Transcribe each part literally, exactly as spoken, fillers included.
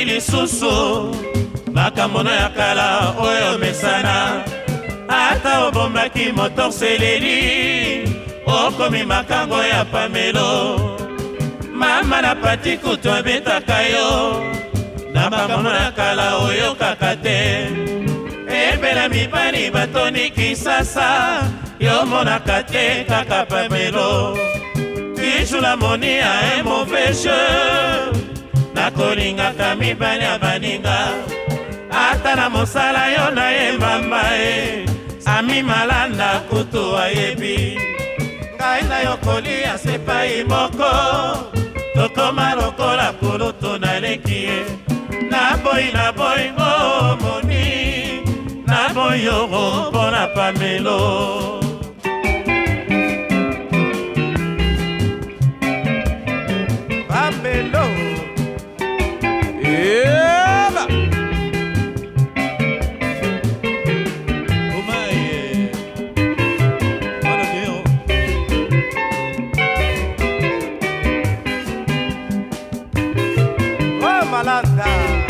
obandi lisusu makambo ya kala oyo mesana ata obombaki motorseleli okomi makango ya pamelo mama na pati kutu abetaka yo na makambo ya kala oyo kaka te ebela mibali batoni kisasa yo monaka te kaka pamelo kijula moni ya un mauvais jeu nakolingaka mibali ya baninga ata na mosala yo na ye mama e ami malanda kutu ayebi ngai na yo kolia sepai moko tokoma lokola kulutu naleki ye naboyi naboyi ngo moni naboyi yoro mpona pamelo pamelo eba umaye mwana keo oh malanda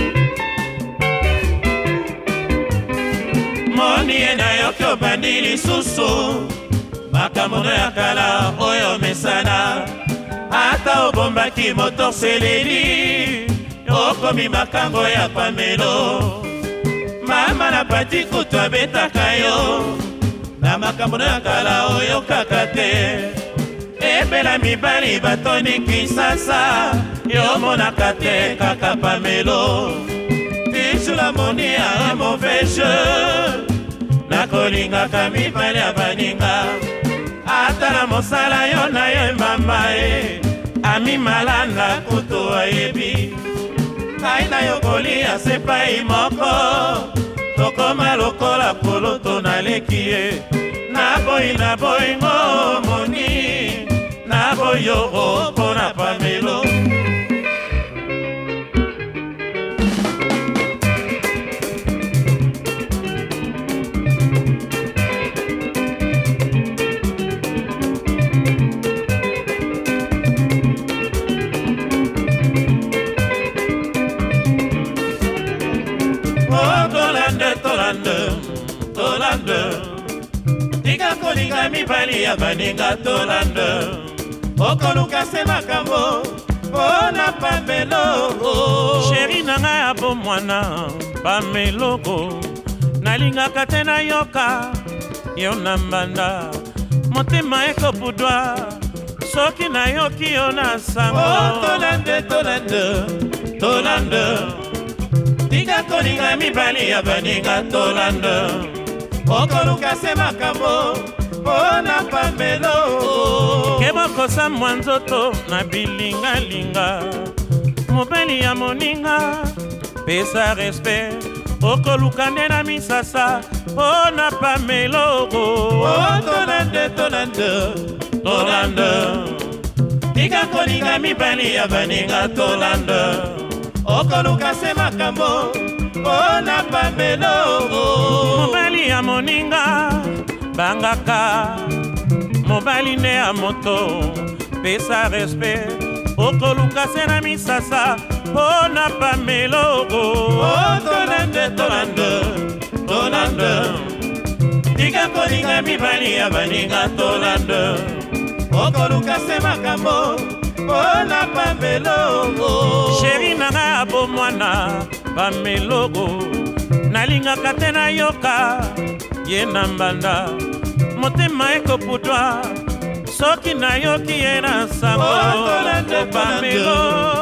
moni ena yoki obandi lisusu makambo ya kala oyo mesana ata obombaki motorseleli okomi makango ya pamelo mama na pati kutu abetaka yo na makambo ya kala oyo kaka te ebela mibali batoni kisasa yo monaka te kaka pamelo tijula moni ya un mauvais jeu nakolingaka mibali ya baninga ata na mosala yo na yo mama e ami malanda kutu ayebi ngai na yo kolia sepai moko tokoma lokola kulutu naleki ye naboyi naboyi ngo moni naboyi yoro mpona pamelo Tolande tika kolinga mibali ya baninga tolande okoluka se makambo mpona pameloko sheri nanga ya bomwana pameloko nalingaka te nayoka yo na mbanda motema ekobudwa soki nayoki yo na sango tolande tolande tolande tika kolinga mibali ya baninga tolande okoluka se makambo mpona pamelo kebokosa mwa nzoto na bilingalinga mobali ya moninga pesa respect okoluka nde na misasa mpona pamelo tolande tolande tolande tika kolinga mibali ya baninga tolande okoluka se makambo mpona pamelo mobali ya moninga bangaka mobali nde ya moto pesa respect okoluka se na misasa mpona pamelo tolande tolande tolande tika kolinga mibali ya baninga tolande okoluka se makambo mpona pamelo sheri nanga ya bomwana pameloko nalingaka te nayoka ye na mbanda motema ekoputwa soki nayoki ye na sango pamelo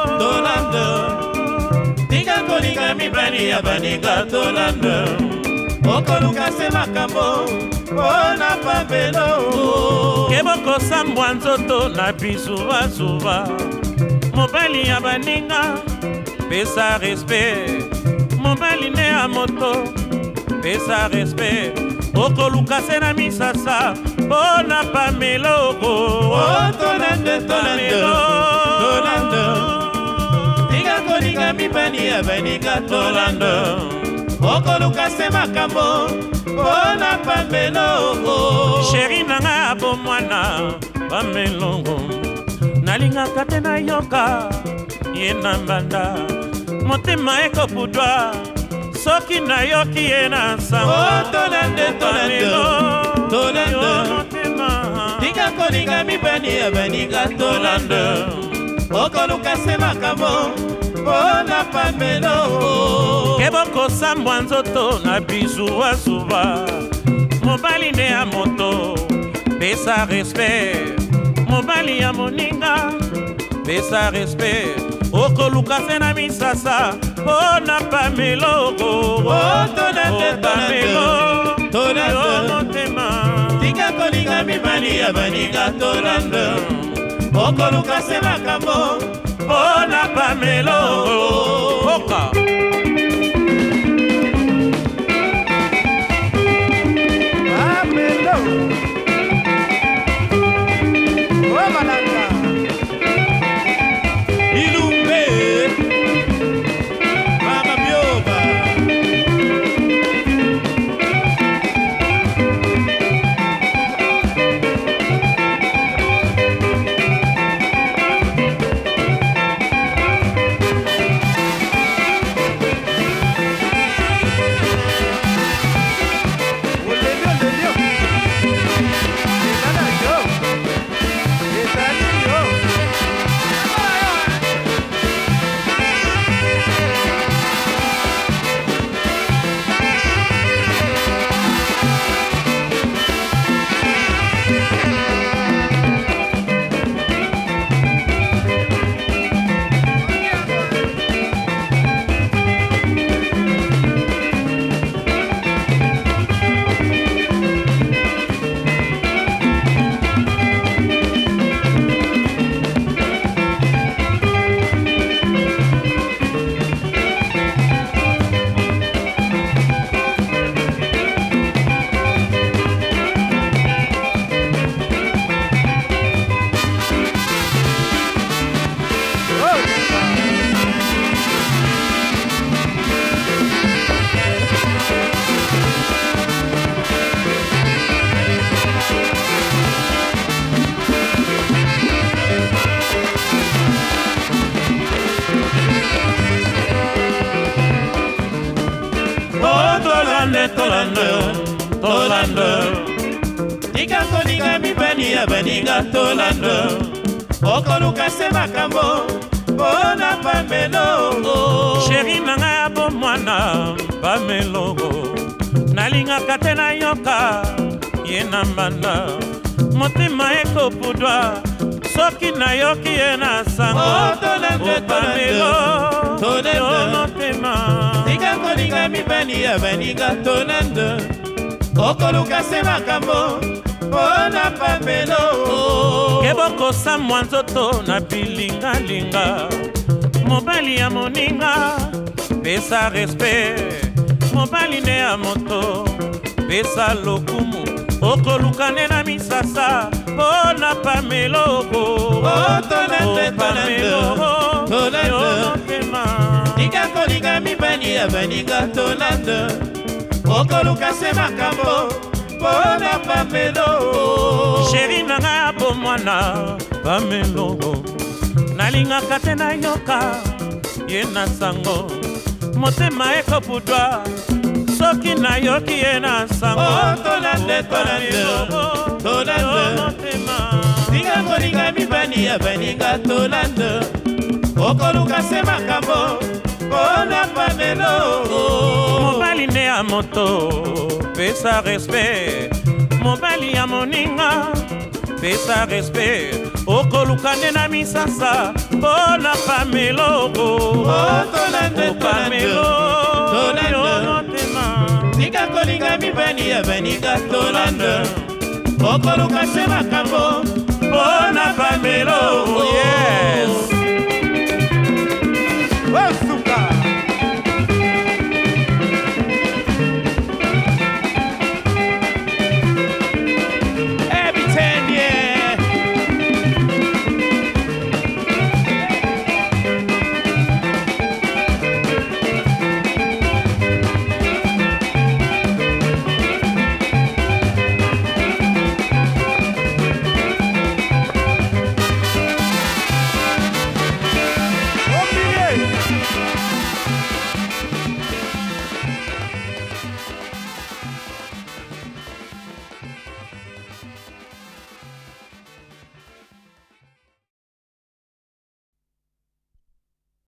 tika kolinga mibali ya baninga tolande okoluka se makambo mpona pamelo kebokosambwa nzoto na bizubazuba mobali ya baninga pesa respect mobali nde ya moto pesa respect okoluka se na misasa mpona pameloko tolande tolande tolande tika kolinga mibali ya baninga tolande okoluka se makambo mpona pameloko sheri nanga ya bomwana pameloko nalingaka te nayoka ye na mbanda motema ekopudwa soki nayoki ye na sango tolande tolande tolande motema tika kolinga mibali ya baninga tolande okoluka se makambo mpona pamelo kebokosambwa nzoto na bizuwa zuba mobali nde ya moto pesa respect mobali ya moninga pesa respect okoluka se na misasa mpona pameloko motema tika kolinga mibali ya baninga tolande okoluka se makambo mpona pameloko oka tolande tolande tolande tika kolinga mibali ya baninga tolande okoluka se makambo mpona pamelongo sheri nanga ya bomwana pamelongo nalingaka te nayoka ye na mbanda motema ekopudwa soki nayoki ye na sango motema tika kolinga mibali ya baninga tolande okoluka se makambo mpona pamelo kebokosamwa nzoto na bilingalinga mobali ya moninga pesa respect mobali nde ya moto pesa lokumu okoluka nde na misasa mpona pameloko tika kolinga mibali ya baninga tolande okoluka se makambo mpona pamelo sheri nanga ya bomwana pameloko nalingaka te nayoka ye na sango motema ekopudwa soki nayoki ye na sango tolande tolande tolande tika kolinga mibali ya baninga tolande okoluka se makambo mpona pamelo mobali nde ya moto pesa respect mobali ya moninga pesa respect okoluka nde na misasa mpona pameloko tolande tolande tika kolinga mibali ya baninga tolande okoluka se makambo mpona pameloko yes